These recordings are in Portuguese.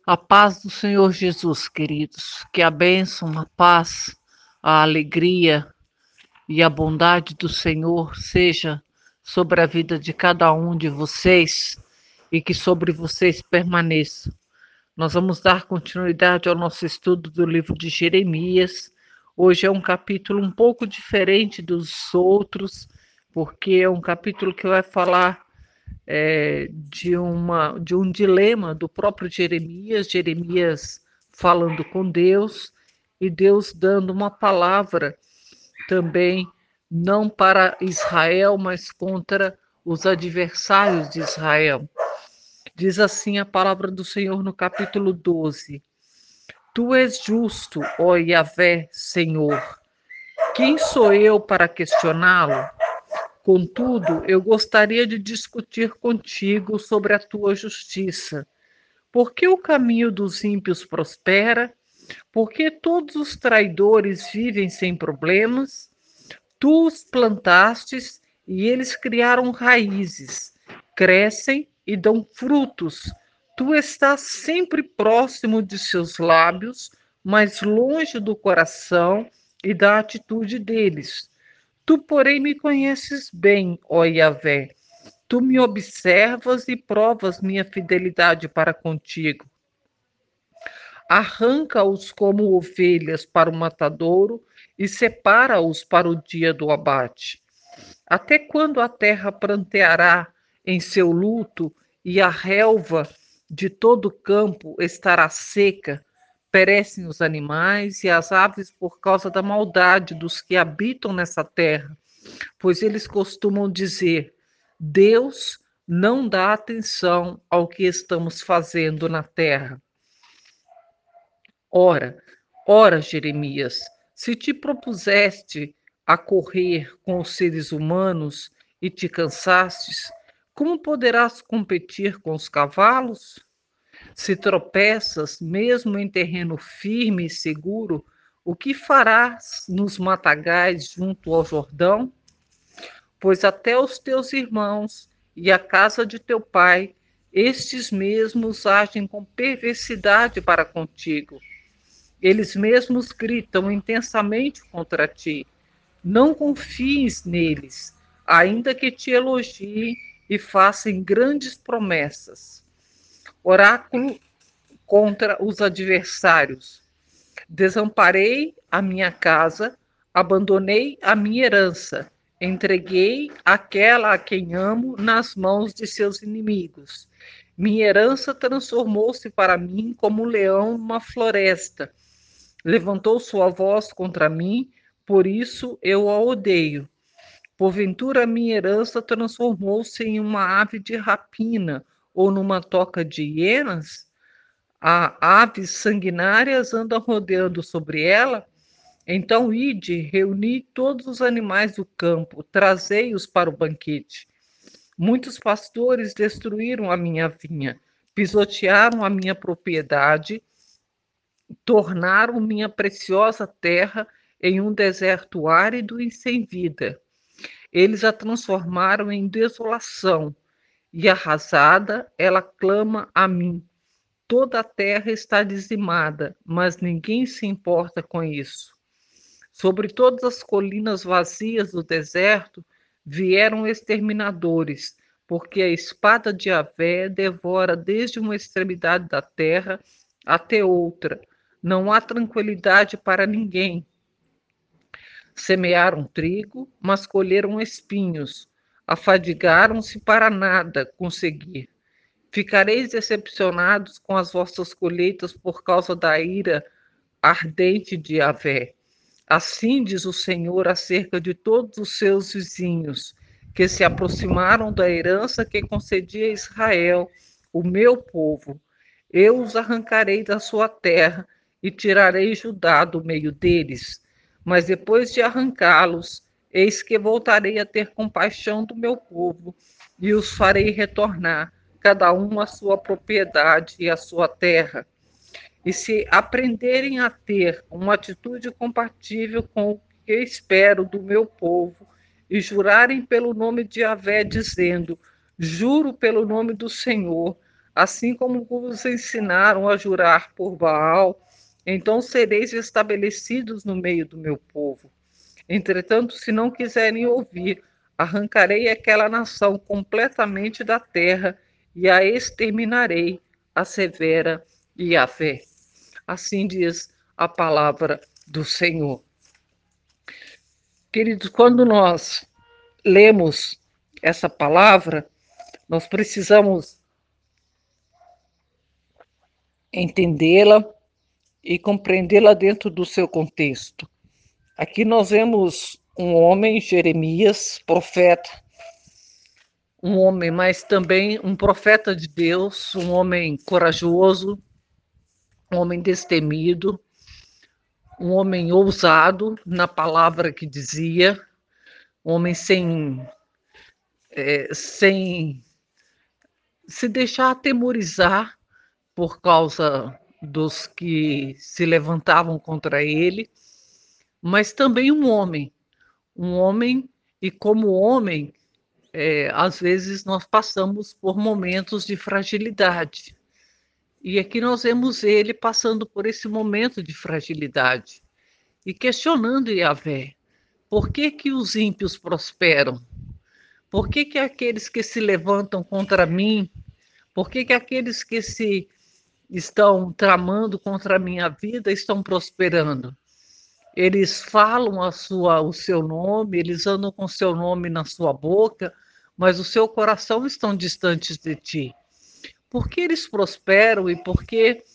A paz do Senhor Jesus, queridos. Que a bênção, a paz, a alegria e a bondade do Senhor seja sobre a vida de cada um de vocês e que sobre vocês permaneça. Nós vamos dar continuidade ao nosso estudo do livro de Jeremias. Hoje é um capítulo um pouco diferente dos outros, porque é um capítulo que vai falar de um dilema do próprio Jeremias, Jeremias falando com Deus e Deus dando uma palavra também, não para Israel, mas contra os adversários de Israel. Diz assim a palavra do Senhor no capítulo 12: Tu és justo, ó Yahvé, Senhor. Quem sou eu para questioná-lo? Contudo, eu gostaria de discutir contigo sobre a tua justiça. Por que o caminho dos ímpios prospera? Por que todos os traidores vivem sem problemas? Tu os plantastes e eles criaram raízes, crescem e dão frutos. Tu estás sempre próximo de seus lábios, mas longe do coração e da atitude deles. Tu, porém, me conheces bem, ó Yahvé. Tu me observas e provas minha fidelidade para contigo. Arranca-os como ovelhas para o matadouro e separa-os para o dia do abate. Até quando a terra pranteará em seu luto e a relva de todo o campo estará seca? Perecem os animais e as aves por causa da maldade dos que habitam nessa terra, pois eles costumam dizer: Deus não dá atenção ao que estamos fazendo na terra. Ora, ora, Jeremias, se te propuseste a correr com os seres humanos e te cansastes, como poderás competir com os cavalos? Se tropeças, mesmo em terreno firme e seguro, o que farás nos matagais junto ao Jordão? Pois até os teus irmãos e a casa de teu pai, estes mesmos agem com perversidade para contigo. Eles mesmos gritam intensamente contra ti. Não confies neles, ainda que te elogiem e façam grandes promessas. Oráculo contra os adversários. Desamparei a minha casa, abandonei a minha herança, entreguei aquela a quem amo nas mãos de seus inimigos. Minha herança transformou-se para mim como um leão numa floresta. Levantou sua voz contra mim, por isso eu a odeio. Porventura minha herança transformou-se em uma ave de rapina ou numa toca de hienas? Aves sanguinárias andam rodeando sobre ela? Então ide, reuni todos os animais do campo, trazei-os para o banquete. Muitos pastores destruíram a minha vinha, pisotearam a minha propriedade, tornaram minha preciosa terra em um deserto árido e sem vida. Eles a transformaram em desolação, e arrasada, ela clama a mim. Toda a terra está dizimada, mas ninguém se importa com isso. Sobre todas as colinas vazias do deserto vieram exterminadores, porque a espada de Yahvé devora desde uma extremidade da terra até outra. Não há tranquilidade para ninguém. Semearam trigo, mas colheram espinhos. Afadigaram-se para nada conseguir. Ficareis decepcionados com as vossas colheitas por causa da ira ardente de Yahvé. Assim diz o Senhor acerca de todos os seus vizinhos, que se aproximaram da herança que concedi a Israel, o meu povo. Eu os arrancarei da sua terra e tirarei Judá do meio deles. Mas depois de arrancá-los, eis que voltarei a ter compaixão do meu povo e os farei retornar, cada um à sua propriedade e à sua terra. E se aprenderem a ter uma atitude compatível com o que espero do meu povo, e jurarem pelo nome de Yahvé, dizendo: Juro pelo nome do Senhor, assim como vos ensinaram a jurar por Baal, então sereis estabelecidos no meio do meu povo. Entretanto, se não quiserem ouvir, arrancarei aquela nação completamente da terra e a exterminarei, assevera Yahvé. Assim diz a palavra do Senhor. Queridos, quando nós lemos essa palavra, nós precisamos entendê-la e compreendê-la dentro do seu contexto. Aqui nós vemos um homem, Jeremias, profeta, um homem, mas também um profeta de Deus, um homem corajoso, um homem destemido, um homem ousado na palavra que dizia, um homem sem se deixar atemorizar por causa dos que se levantavam contra ele, mas também um homem, e como homem, às vezes nós passamos por momentos de fragilidade. E aqui nós vemos ele passando por esse momento de fragilidade e questionando Yahvé: por que que os ímpios prosperam? Por que que aqueles que se levantam contra mim, por que que aqueles que se estão tramando contra a minha vida estão prosperando? Eles falam o seu nome, eles andam com o seu nome na sua boca, mas o seu coração estão distantes de ti. Por que eles prosperam e por que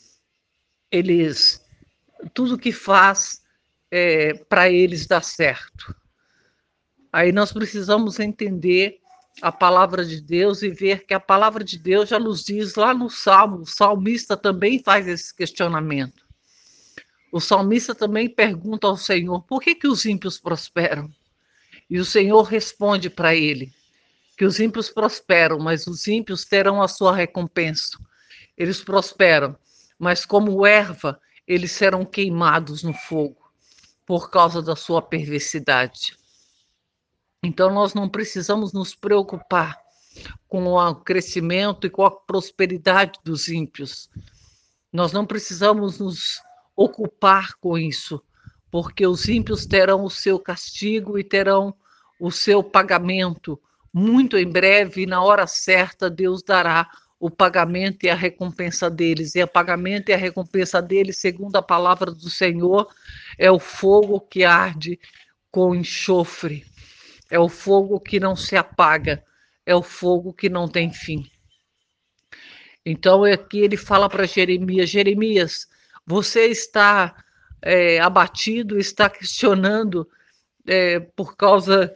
eles, tudo que faz para eles dá certo? Aí nós precisamos entender a palavra de Deus e ver que a palavra de Deus já nos diz lá no Salmo, o salmista também faz esse questionamento. O salmista também pergunta ao Senhor: por que que os ímpios prosperam? E o Senhor responde para ele que os ímpios prosperam, mas os ímpios terão a sua recompensa. Eles prosperam, mas como erva, eles serão queimados no fogo por causa da sua perversidade. Então nós não precisamos nos preocupar com o crescimento e com a prosperidade dos ímpios. Nós não precisamos nos ocupar com isso, porque os ímpios terão o seu castigo e terão o seu pagamento muito em breve, e na hora certa Deus dará o pagamento e a recompensa deles. E o pagamento e a recompensa deles, segundo a palavra do Senhor, é o fogo que arde com enxofre, é o fogo que não se apaga, é o fogo que não tem fim. Então aqui ele fala para Jeremias: Jeremias, você está abatido, está questionando por causa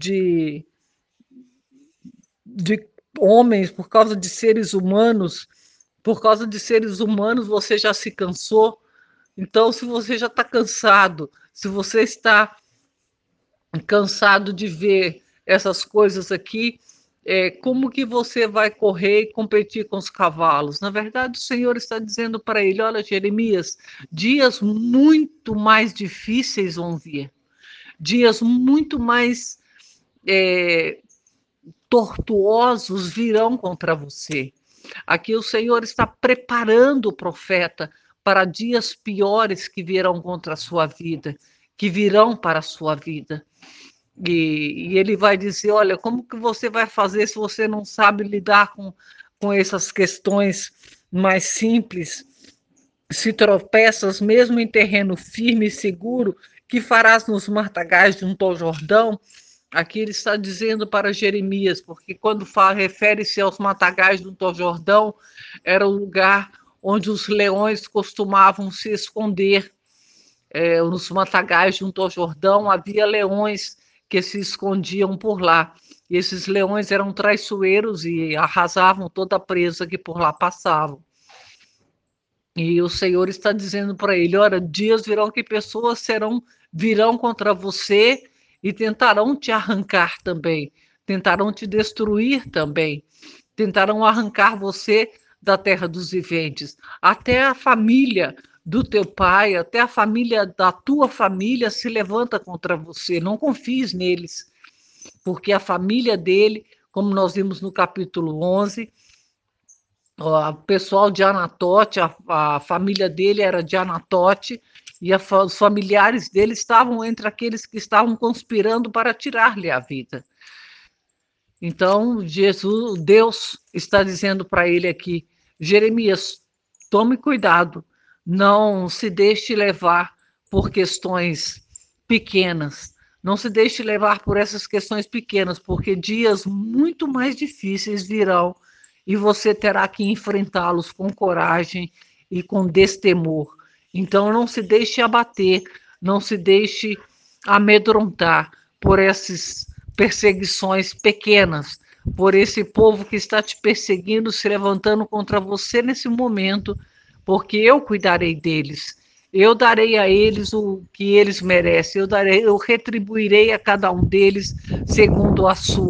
de homens, por causa de seres humanos, por causa de seres humanos você já se cansou. Então, se você já está cansado, se você está cansado de ver essas coisas aqui, como que você vai correr e competir com os cavalos? Na verdade, o Senhor está dizendo para ele: olha, Jeremias, dias muito mais difíceis vão vir, dias muito mais tortuosos virão contra você. Aqui o Senhor está preparando o profeta para dias piores que virão contra a sua vida, que virão para a sua vida. E ele vai dizer: olha, como que você vai fazer se você não sabe lidar com essas questões mais simples? Se tropeças mesmo em terreno firme e seguro, que farás nos matagais junto ao Jordão? Aqui ele está dizendo para Jeremias, porque quando refere-se aos matagais junto ao Jordão, era o lugar onde os leões costumavam se esconder. Nos matagais junto ao Jordão havia leões que se escondiam por lá. E esses leões eram traiçoeiros e arrasavam toda a presa que por lá passavam. E o Senhor está dizendo para ele: olha, dias virão que pessoas virão contra você e tentarão te arrancar também, tentarão te destruir também, tentarão arrancar você da terra dos viventes. Até a família do teu pai, até a família da tua família se levanta contra você. Não confies neles, porque a família dele, como nós vimos no capítulo 11, O pessoal de Anatote, a família dele era de Anatote, e os familiares dele estavam entre aqueles que estavam conspirando para tirar-lhe a vida. Então, Deus está dizendo para ele aqui: Jeremias, tome cuidado, não se deixe levar por questões pequenas, não se deixe levar por essas questões pequenas, porque dias muito mais difíceis virão e você terá que enfrentá-los com coragem e com destemor. Então, não se deixe abater, não se deixe amedrontar por essas perseguições pequenas, por esse povo que está te perseguindo, se levantando contra você nesse momento, porque eu cuidarei deles. Eu darei a eles o que eles merecem. Eu retribuirei a cada um deles segundo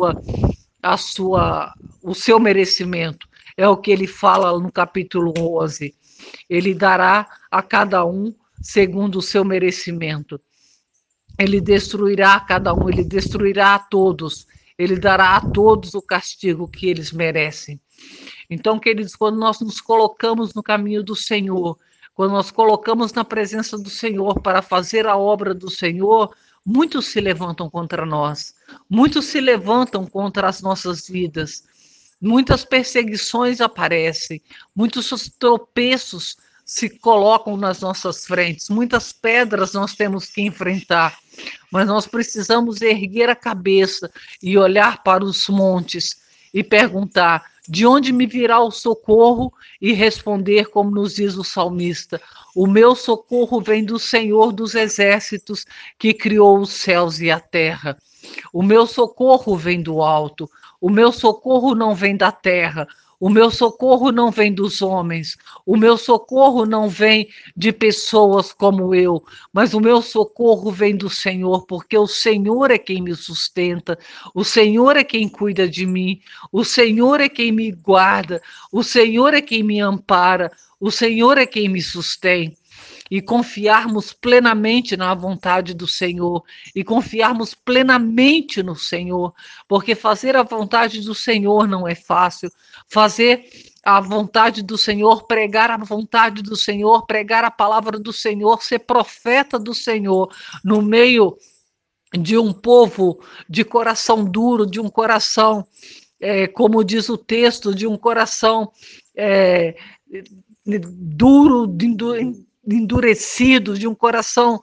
o seu merecimento. É o que ele fala no capítulo 11. Ele dará a cada um segundo o seu merecimento. Ele destruirá cada um, ele destruirá a todos, ele dará a todos o castigo que eles merecem. Então, queridos, quando nós nos colocamos no caminho do Senhor, quando nós colocamos na presença do Senhor para fazer a obra do Senhor, muitos se levantam contra nós, muitos se levantam contra as nossas vidas, muitas perseguições aparecem, muitos tropeços se colocam nas nossas frentes, muitas pedras nós temos que enfrentar, mas nós precisamos erguer a cabeça e olhar para os montes e perguntar: de onde me virá o socorro? E responder, como nos diz o salmista: o meu socorro vem do Senhor dos exércitos, que criou os céus e a terra. O meu socorro vem do alto, o meu socorro não vem da terra, o meu socorro não vem dos homens, o meu socorro não vem de pessoas como eu, mas o meu socorro vem do Senhor, porque o Senhor é quem me sustenta, o Senhor é quem cuida de mim, o Senhor é quem me guarda, o Senhor é quem me ampara, o Senhor é quem me sustém. E confiarmos plenamente na vontade do Senhor, e confiarmos plenamente no Senhor, porque fazer a vontade do Senhor não é fácil, fazer a vontade do Senhor, pregar a vontade do Senhor, pregar a palavra do Senhor, ser profeta do Senhor no meio de um povo de coração duro, de um coração, como diz o texto, de um coração é, duro, endurecido, de um coração,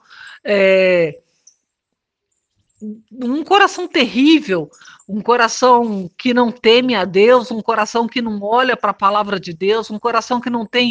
um coração terrível, um coração que não teme a Deus, um coração que não olha para a palavra de Deus, um coração que não tem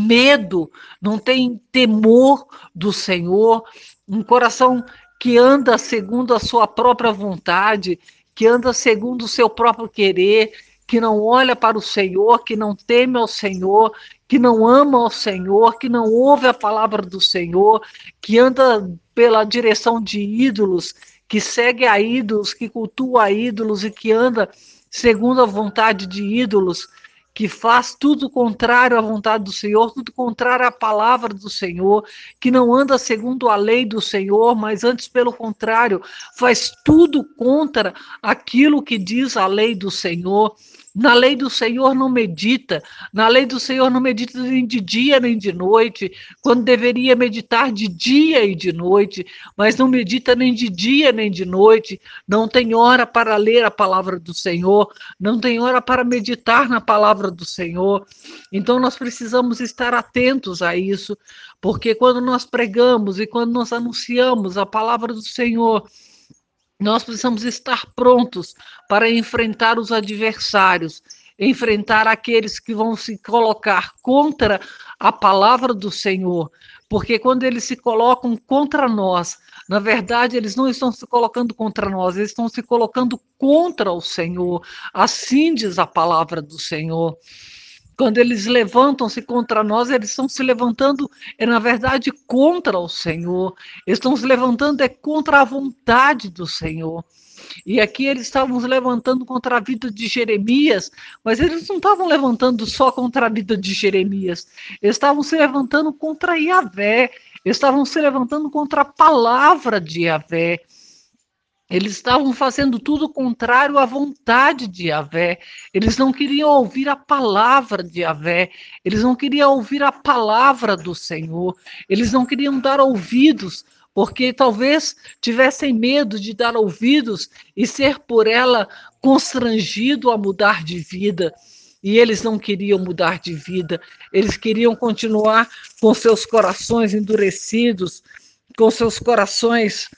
medo, não tem temor do Senhor, um coração que anda segundo a sua própria vontade, que anda segundo o seu próprio querer, que não olha para o Senhor, que não teme ao Senhor, que não ama ao Senhor, que não ouve a palavra do Senhor, que anda pela direção de ídolos, que segue a ídolos, que cultua ídolos e que anda segundo a vontade de ídolos, que faz tudo contrário à vontade do Senhor, tudo contrário à palavra do Senhor, que não anda segundo a lei do Senhor, mas antes, pelo contrário, faz tudo contra aquilo que diz a lei do Senhor. Na lei do Senhor não medita, na lei do Senhor não medita nem de dia nem de noite, quando deveria meditar de dia e de noite, mas não medita nem de dia nem de noite, não tem hora para ler a palavra do Senhor, não tem hora para meditar na palavra do Senhor. Então nós precisamos estar atentos a isso, porque quando nós pregamos e quando nós anunciamos a palavra do Senhor, nós precisamos estar prontos para enfrentar os adversários, enfrentar aqueles que vão se colocar contra a palavra do Senhor, porque quando eles se colocam contra nós, na verdade, eles não estão se colocando contra nós, eles estão se colocando contra o Senhor. Assim diz a palavra do Senhor. Quando eles levantam-se contra nós, eles estão se levantando, na verdade, contra o Senhor. Eles estão se levantando contra a vontade do Senhor. E aqui eles estavam se levantando contra a vida de Jeremias, mas eles não estavam levantando só contra a vida de Jeremias. Eles estavam se levantando contra Yahvé. Eles estavam se levantando contra a palavra de Yahvé. Eles estavam fazendo tudo contrário à vontade de Yahvé. Eles não queriam ouvir a palavra de Yahvé. Eles não queriam ouvir a palavra do Senhor. Eles não queriam dar ouvidos, porque talvez tivessem medo de dar ouvidos e ser por ela constrangido a mudar de vida. E eles não queriam mudar de vida. Eles queriam continuar com seus corações endurecidos, com seus corações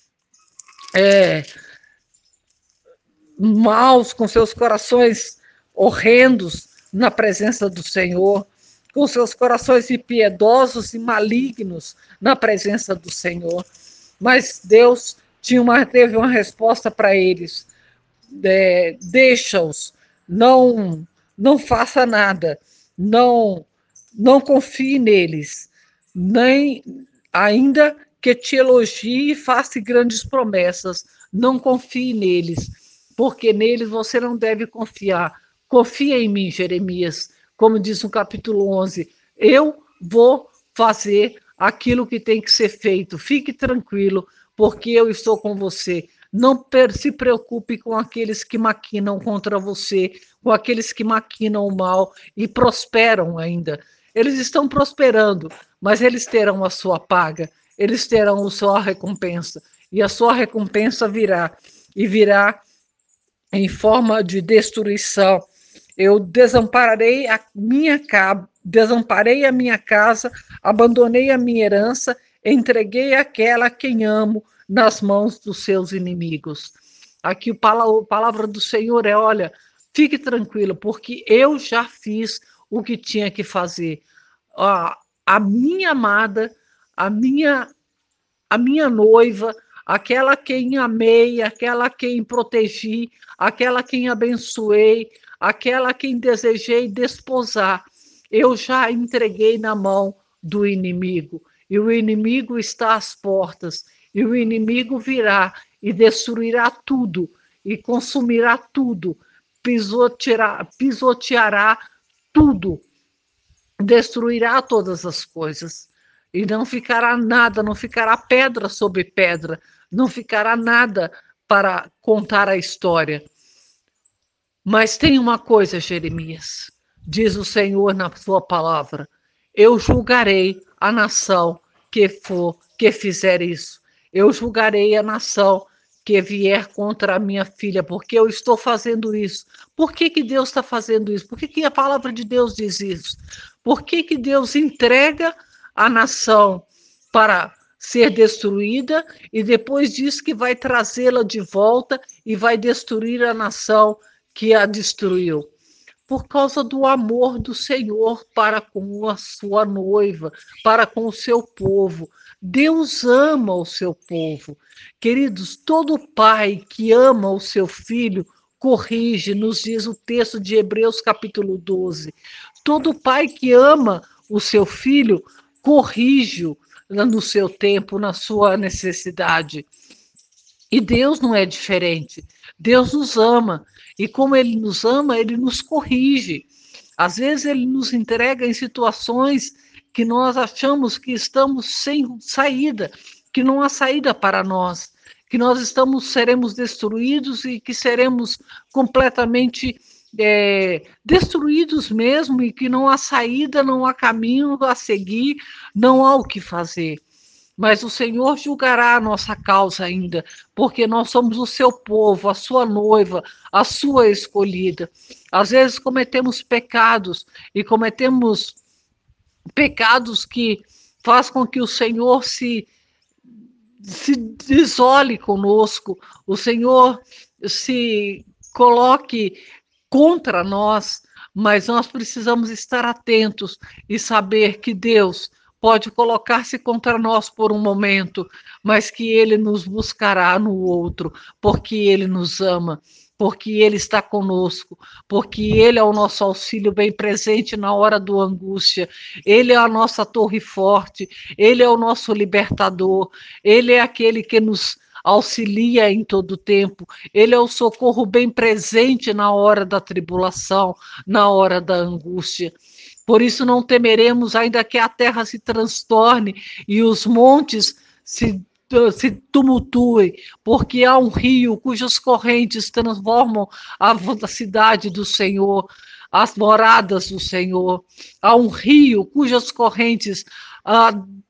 maus, com seus corações horrendos na presença do Senhor, com seus corações impiedosos e malignos na presença do Senhor. Mas Deus teve uma resposta para eles. Deixa-os, não faça nada, não confie neles, nem ainda que te elogie e faça grandes promessas, não confie neles, porque neles você não deve confiar. Confia em mim, Jeremias, como diz no capítulo 11, eu vou fazer aquilo que tem que ser feito, fique tranquilo, porque eu estou com você. Não se preocupe com aqueles que maquinam contra você, com aqueles que maquinam o mal e prosperam ainda. Eles estão prosperando, mas eles terão a sua paga, eles terão a sua recompensa, e a sua recompensa virá, e virá em forma de destruição. Eu desamparei a minha casa, abandonei a minha herança, entreguei aquela a quem amo nas mãos dos seus inimigos. Aqui a palavra do Senhor é: olha, fique tranquilo, porque eu já fiz o que tinha que fazer. A minha amada, a minha a minha noiva, aquela a quem amei, aquela a quem protegi, aquela a quem abençoei, aquela a quem desejei desposar, eu já entreguei na mão do inimigo. E o inimigo está às portas, e o inimigo virá e destruirá tudo, e consumirá tudo, pisoteará tudo, destruirá todas as coisas. E não ficará nada, não ficará pedra sobre pedra, não ficará nada para contar a história. Mas tem uma coisa, Jeremias, diz o Senhor na sua palavra: eu julgarei a nação que fizer isso. Eu julgarei a nação que vier contra a minha filha, porque eu estou fazendo isso. Por que Deus está fazendo isso? Por que a palavra de Deus diz isso? Por que Deus entrega a nação para ser destruída e depois diz que vai trazê-la de volta e vai destruir a nação que a destruiu? Por causa do amor do Senhor para com a sua noiva, para com o seu povo. Deus ama o seu povo. Queridos, todo pai que ama o seu filho corrige, nos diz o texto de Hebreus capítulo 12. Todo pai que ama o seu filho corrige-o no seu tempo, na sua necessidade. E Deus não é diferente. Deus nos ama. E como Ele nos ama, Ele nos corrige. Às vezes Ele nos entrega em situações que nós achamos que estamos sem saída, que não há saída para nós, que nós seremos destruídos e que seremos completamente destruídos mesmo, e que não há saída, não há caminho a seguir, não há o que fazer. Mas o Senhor julgará a nossa causa ainda, porque nós somos o seu povo, a sua noiva, a sua escolhida. Às vezes cometemos pecados, e cometemos pecados que faz com que o Senhor se desole conosco, o Senhor se coloque contra nós, mas nós precisamos estar atentos e saber que Deus pode colocar-se contra nós por um momento, mas que Ele nos buscará no outro, porque Ele nos ama, porque Ele está conosco, porque Ele é o nosso auxílio bem presente na hora da angústia, Ele é a nossa torre forte, Ele é o nosso libertador, Ele é aquele que nos auxilia em todo tempo, Ele é o socorro bem presente na hora da tribulação, na hora da angústia. Por isso não temeremos, ainda que a terra se transtorne e os montes se se tumultuem, porque há um rio cujas correntes transformam a cidade do Senhor, as moradas do Senhor. Há um rio cujas correntes ah,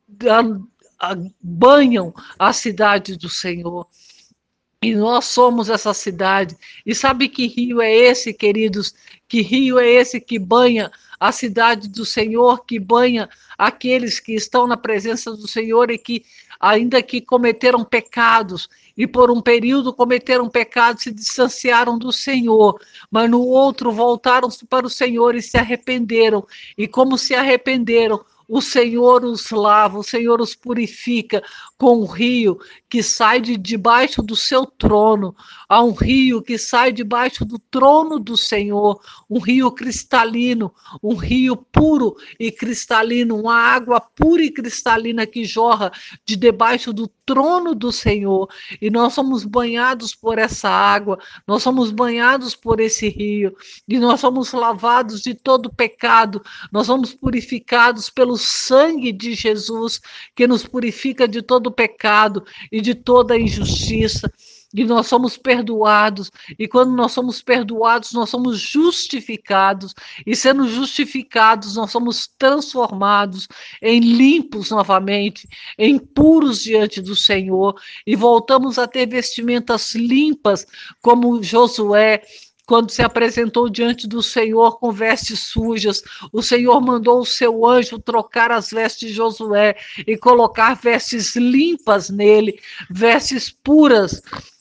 banham a cidade do Senhor. E nós somos essa cidade. E sabe que rio é esse, queridos? Que rio é esse que banha a cidade do Senhor, que banha aqueles que estão na presença do Senhor e que, ainda que cometeram pecados, e por um período cometeram pecados, se distanciaram do Senhor, mas no outro voltaram para o Senhor e se arrependeram. E como se arrependeram, o Senhor os lava, o Senhor os purifica com um rio que sai de debaixo do seu trono. Há um rio que sai debaixo do trono do Senhor, um rio cristalino, um rio puro e cristalino, uma água pura e cristalina que jorra de debaixo do trono do Senhor. E nós somos banhados por essa água, nós somos banhados por esse rio, e nós somos lavados de todo pecado, nós somos purificados pelo sangue de Jesus, que nos purifica de todo pecado e de toda injustiça. E nós somos perdoados, e quando nós somos perdoados, nós somos justificados, e sendo justificados, nós somos transformados em limpos novamente, em puros diante do Senhor, e voltamos a ter vestimentas limpas, como Josué, quando se apresentou diante do Senhor com vestes sujas, o Senhor mandou o seu anjo trocar as vestes de Josué e colocar vestes limpas nele, vestes puras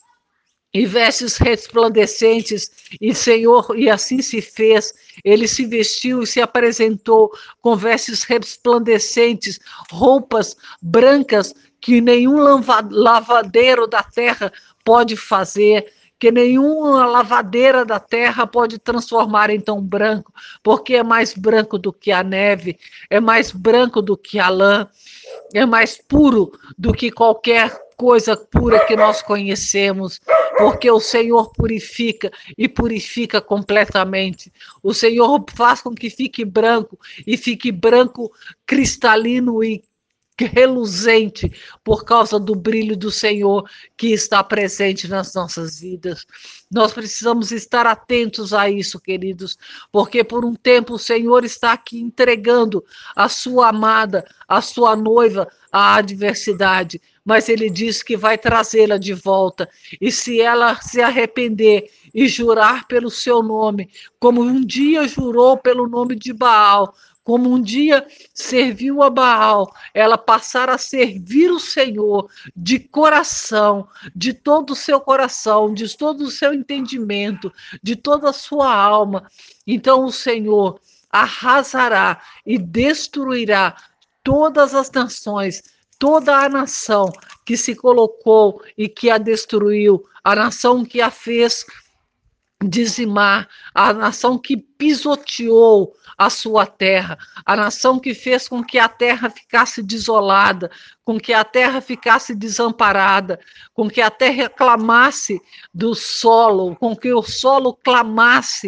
e vestes resplandecentes, e Senhor, e assim se fez. Ele se vestiu e se apresentou com vestes resplandecentes, roupas brancas que nenhum lavadeiro da terra pode fazer, que nenhuma lavadeira da terra pode transformar em tão branco, porque é mais branco do que a neve, é mais branco do que a lã, é mais puro do que qualquer coisa pura que nós conhecemos, porque o Senhor purifica e purifica completamente. O Senhor faz com que fique branco, e fique branco cristalino e reluzente por causa do brilho do Senhor que está presente nas nossas vidas. Nós precisamos estar atentos a isso, queridos, porque por um tempo o Senhor está aqui entregando a sua amada, a sua noiva, à adversidade, mas ele diz que vai trazê-la de volta, e se ela se arrepender e jurar pelo seu nome, como um dia jurou pelo nome de Baal, como um dia serviu a Baal, ela passar a servir o Senhor de coração, de todo o seu coração, de todo o seu entendimento, de toda a sua alma. Então o Senhor arrasará e destruirá todas as nações, toda a nação que se colocou e que a destruiu, a nação que a fez dizimar, a nação que pisoteou a sua terra, a nação que fez com que a terra ficasse desolada, com que a terra ficasse desamparada, com que a terra clamasse do solo, com que o solo clamasse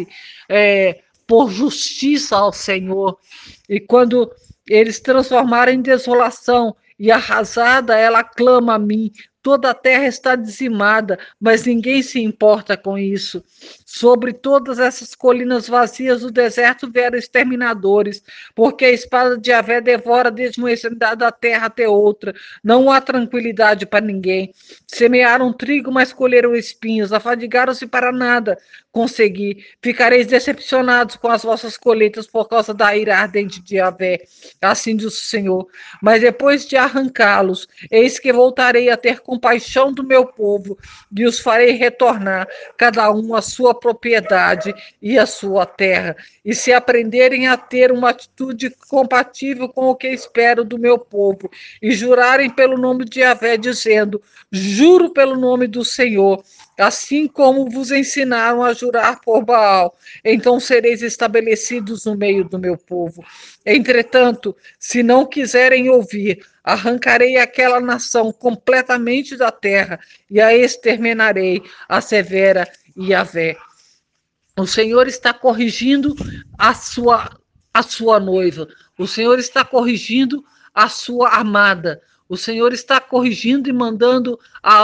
por justiça ao Senhor. E quando eles transformaram em desolação e arrasada, ela clama a mim. Toda a terra está dizimada, mas ninguém se importa com isso. Sobre todas essas colinas vazias do deserto vieram exterminadores, porque a espada de Yahvé devora desde uma extremidade da terra até outra. Não há tranquilidade para ninguém. Semearam trigo, mas colheram espinhos. Afadigaram-se para nada conseguir. Ficareis decepcionados com as vossas colheitas por causa da ira ardente de Yahvé. Assim diz o Senhor. Mas depois de arrancá-los, eis que voltarei a ter compaixão do meu povo e os farei retornar, cada um à sua propriedade e à sua terra. E se aprenderem a ter uma atitude compatível com o que espero do meu povo e jurarem pelo nome de Yahvé, dizendo: juro pelo nome do Senhor, assim como vos ensinaram a jurar por Baal, então sereis estabelecidos no meio do meu povo. Entretanto, se não quiserem ouvir, arrancarei aquela nação completamente da terra e a exterminarei, assevera Yahvé. O Senhor está corrigindo a sua noiva. O Senhor está corrigindo a sua amada. O Senhor está corrigindo e mandando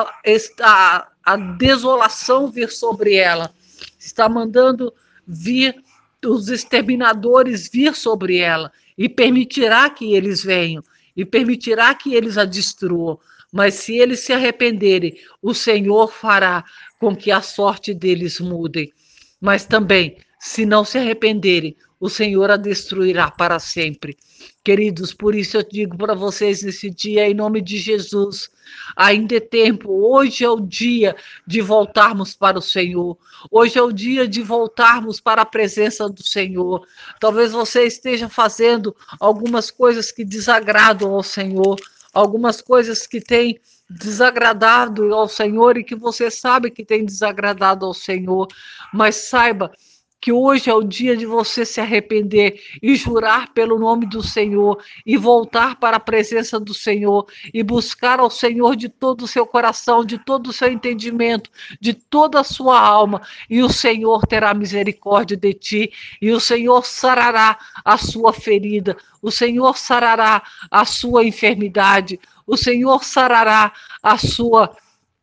a desolação vir sobre ela. Está mandando vir os exterminadores vir sobre ela. E permitirá que eles venham. E permitirá que eles a destruam. Mas se eles se arrependerem, o Senhor fará com que a sorte deles mude. Mas também, se não se arrependerem, o Senhor a destruirá para sempre. Queridos, por isso eu digo para vocês nesse dia, em nome de Jesus, ainda é tempo, hoje é o dia de voltarmos para o Senhor, hoje é o dia de voltarmos para a presença do Senhor. Talvez você esteja fazendo algumas coisas que desagradam ao Senhor, algumas coisas que têm desagradado ao Senhor e que você sabe que tem desagradado ao Senhor, mas saiba que hoje é o dia de você se arrepender e jurar pelo nome do Senhor e voltar para a presença do Senhor e buscar ao Senhor de todo o seu coração, de todo o seu entendimento, de toda a sua alma, e o Senhor terá misericórdia de ti, e o Senhor sarará a sua ferida, o Senhor sarará a sua enfermidade, o Senhor sarará a sua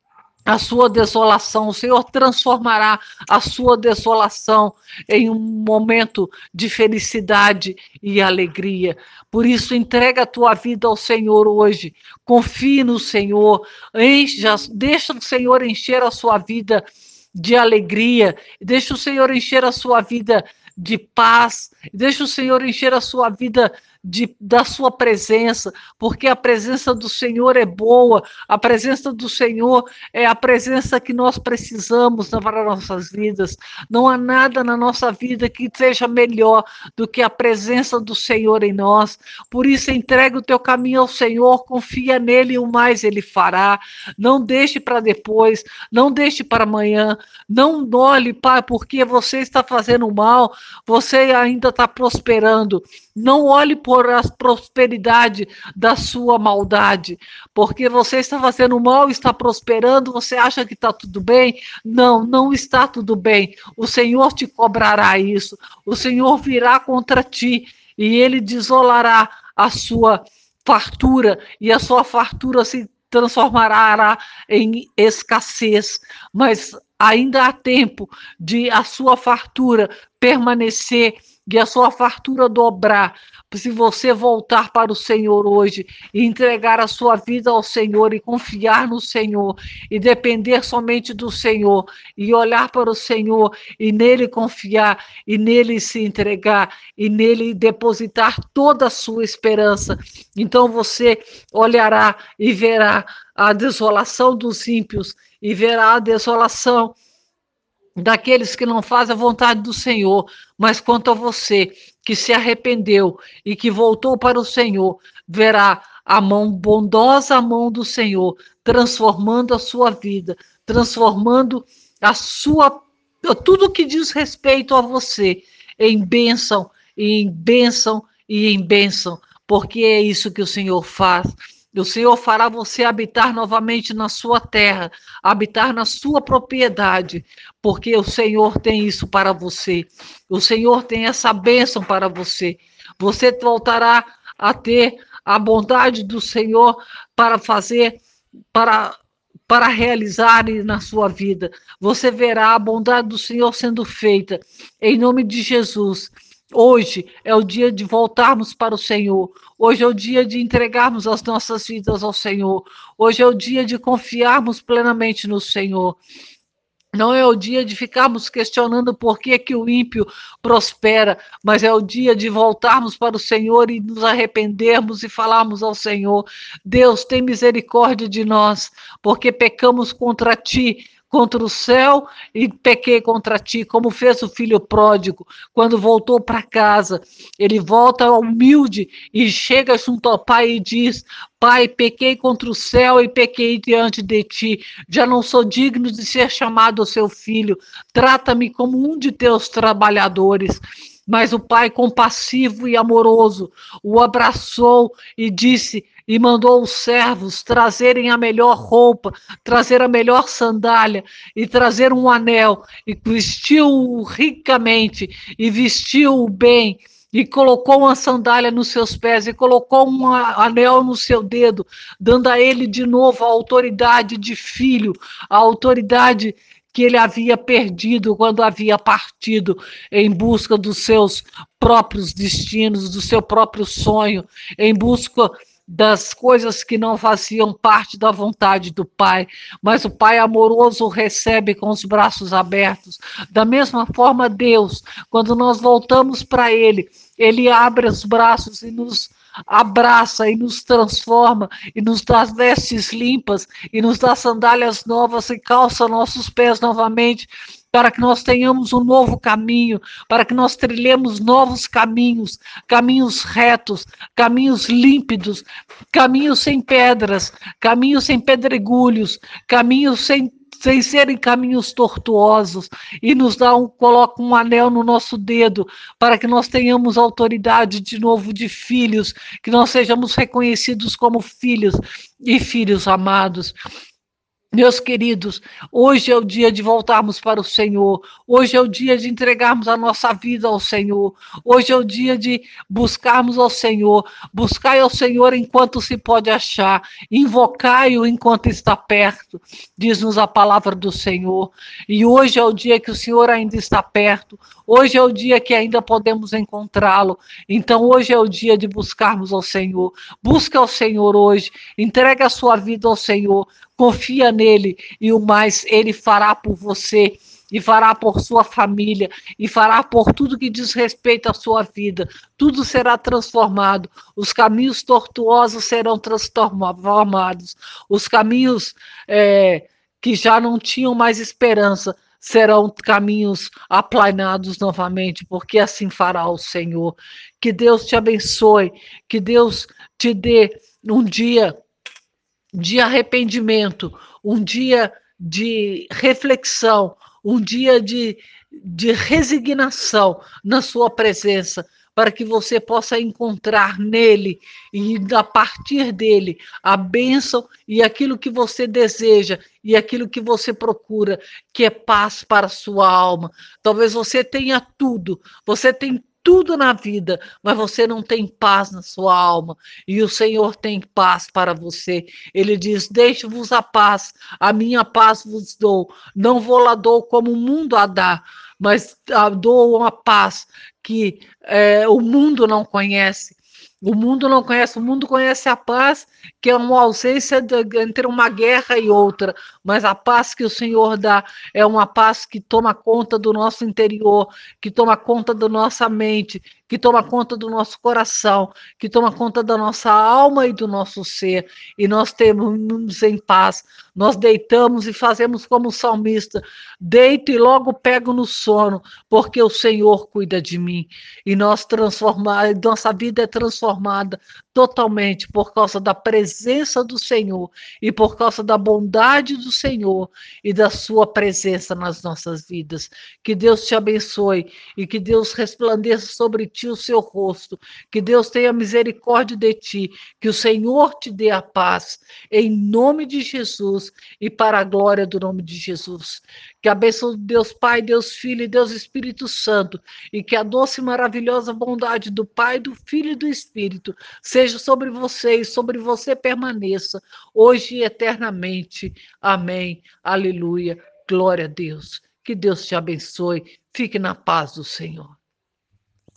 desolação, o Senhor transformará a sua desolação em um momento de felicidade e alegria. Por isso, entrega a tua vida ao Senhor hoje, confie no Senhor, deixa o Senhor encher a sua vida de alegria, deixa o Senhor encher a sua vida de paz, deixa o Senhor encher a sua vida da sua presença, porque a presença do Senhor é boa, a presença do Senhor é a presença que nós precisamos para nossas vidas. Não há nada na nossa vida que seja melhor do que a presença do Senhor em nós. Por isso, entrega o teu caminho ao Senhor, confia nele e o mais ele fará. Não deixe para depois, não deixe para amanhã, não olhe, Pai, porque você está fazendo mal, você ainda está prosperando. Não olhe por a prosperidade da sua maldade, porque você está fazendo mal, está prosperando, você acha que está tudo bem? Não, não está tudo bem. O Senhor te cobrará isso. O Senhor virá contra ti e ele desolará a sua fartura, e a sua fartura se transformará em escassez. Mas ainda há tempo de a sua fartura permanecer e a sua fartura dobrar. Se você voltar para o Senhor hoje e entregar a sua vida ao Senhor e confiar no Senhor e depender somente do Senhor e olhar para o Senhor e nele confiar e nele se entregar e nele depositar toda a sua esperança, então você olhará e verá a desolação dos ímpios e verá a desolação daqueles que não fazem a vontade do Senhor, mas quanto a você que se arrependeu e que voltou para o Senhor, verá a mão bondosa, a mão do Senhor, transformando a sua vida, transformando a sua tudo que diz respeito a você em bênção, e em bênção e em bênção, porque é isso que o Senhor faz. O Senhor fará você habitar novamente na sua terra, habitar na sua propriedade, porque o Senhor tem isso para você. O Senhor tem essa bênção para você. Você voltará a ter a bondade do Senhor para fazer, para realizar na sua vida. Você verá a bondade do Senhor sendo feita, em nome de Jesus. Hoje é o dia de voltarmos para o Senhor. Hoje é o dia de entregarmos as nossas vidas ao Senhor. Hoje é o dia de confiarmos plenamente no Senhor. Não é o dia de ficarmos questionando por que o ímpio prospera, mas é o dia de voltarmos para o Senhor e nos arrependermos e falarmos ao Senhor: Deus, tem misericórdia de nós, porque pecamos contra ti, contra o céu, e pequei contra ti, como fez o filho pródigo, quando voltou para casa. Ele volta humilde e chega junto ao pai e diz: Pai, pequei contra o céu e pequei diante de ti. Já não sou digno de ser chamado seu filho. Trata-me como um de teus trabalhadores. Mas o pai, compassivo e amoroso, o abraçou e disse, e mandou os servos trazerem a melhor roupa, trazer a melhor sandália e trazer um anel, e vestiu-o ricamente e vestiu-o bem, e colocou uma sandália nos seus pés e colocou um anel no seu dedo, dando a ele de novo a autoridade de filho, a autoridade que ele havia perdido quando havia partido em busca dos seus próprios destinos, do seu próprio sonho, em busca das coisas que não faziam parte da vontade do Pai, mas o Pai amoroso o recebe com os braços abertos. Da mesma forma, Deus, quando nós voltamos para Ele, Ele abre os braços e nos abraça e nos transforma e nos dá vestes limpas e nos dá sandálias novas e calça nossos pés novamente, para que nós tenhamos um novo caminho, para que nós trilhemos novos caminhos, caminhos retos, caminhos límpidos, caminhos sem pedras, caminhos sem pedregulhos, caminhos sem serem caminhos tortuosos, e coloca um anel no nosso dedo, para que nós tenhamos autoridade de novo de filhos, que nós sejamos reconhecidos como filhos e filhos amados. Meus queridos, hoje é o dia de voltarmos para o Senhor, hoje é o dia de entregarmos a nossa vida ao Senhor, hoje é o dia de buscarmos ao Senhor, buscai ao Senhor enquanto se pode achar, invocai-o enquanto está perto, diz-nos a palavra do Senhor, e hoje é o dia que o Senhor ainda está perto, hoje é o dia que ainda podemos encontrá-lo, então hoje é o dia de buscarmos ao Senhor, busca ao Senhor hoje, entrega a sua vida ao Senhor, confia nele e o mais ele fará por você e fará por sua família e fará por tudo que diz respeito à sua vida. Tudo será transformado. Os caminhos tortuosos serão transformados. Os caminhos que já não tinham mais esperança serão caminhos aplanados novamente, porque assim fará o Senhor. Que Deus te abençoe, que Deus te dê um dia de arrependimento, um dia de reflexão, um dia de resignação na sua presença, para que você possa encontrar nele e a partir dele a bênção e aquilo que você deseja e aquilo que você procura, que é paz para a sua alma. Talvez você tenha tudo, você tem tudo na vida, mas você não tem paz na sua alma, e o Senhor tem paz para você. Ele diz: deixe-vos a minha paz vos dou, não vou lá dou como o mundo a dá, mas dou uma paz que o mundo não conhece. O mundo não conhece, o mundo conhece a paz, que é uma ausência entre uma guerra e outra, mas a paz que o Senhor dá é uma paz que toma conta do nosso interior, que toma conta da nossa mente, que toma conta do nosso coração, que toma conta da nossa alma e do nosso ser, e nós temos em paz, nós deitamos e fazemos como o salmista, deito e logo pego no sono, porque o Senhor cuida de mim, e nossa vida é transformada totalmente por causa da presença do Senhor, e por causa da bondade do Senhor, e da sua presença nas nossas vidas. Que Deus te abençoe, e que Deus resplandeça sobre ti o seu rosto, que Deus tenha misericórdia de ti, que o Senhor te dê a paz, em nome de Jesus e para a glória do nome de Jesus. Que a bênção de Deus Pai, Deus Filho e Deus Espírito Santo, e que a doce e maravilhosa bondade do Pai, do Filho e do Espírito seja sobre você e sobre você permaneça, hoje e eternamente. Amém. Aleluia. Glória a Deus. Que Deus te abençoe. Fique na paz do Senhor.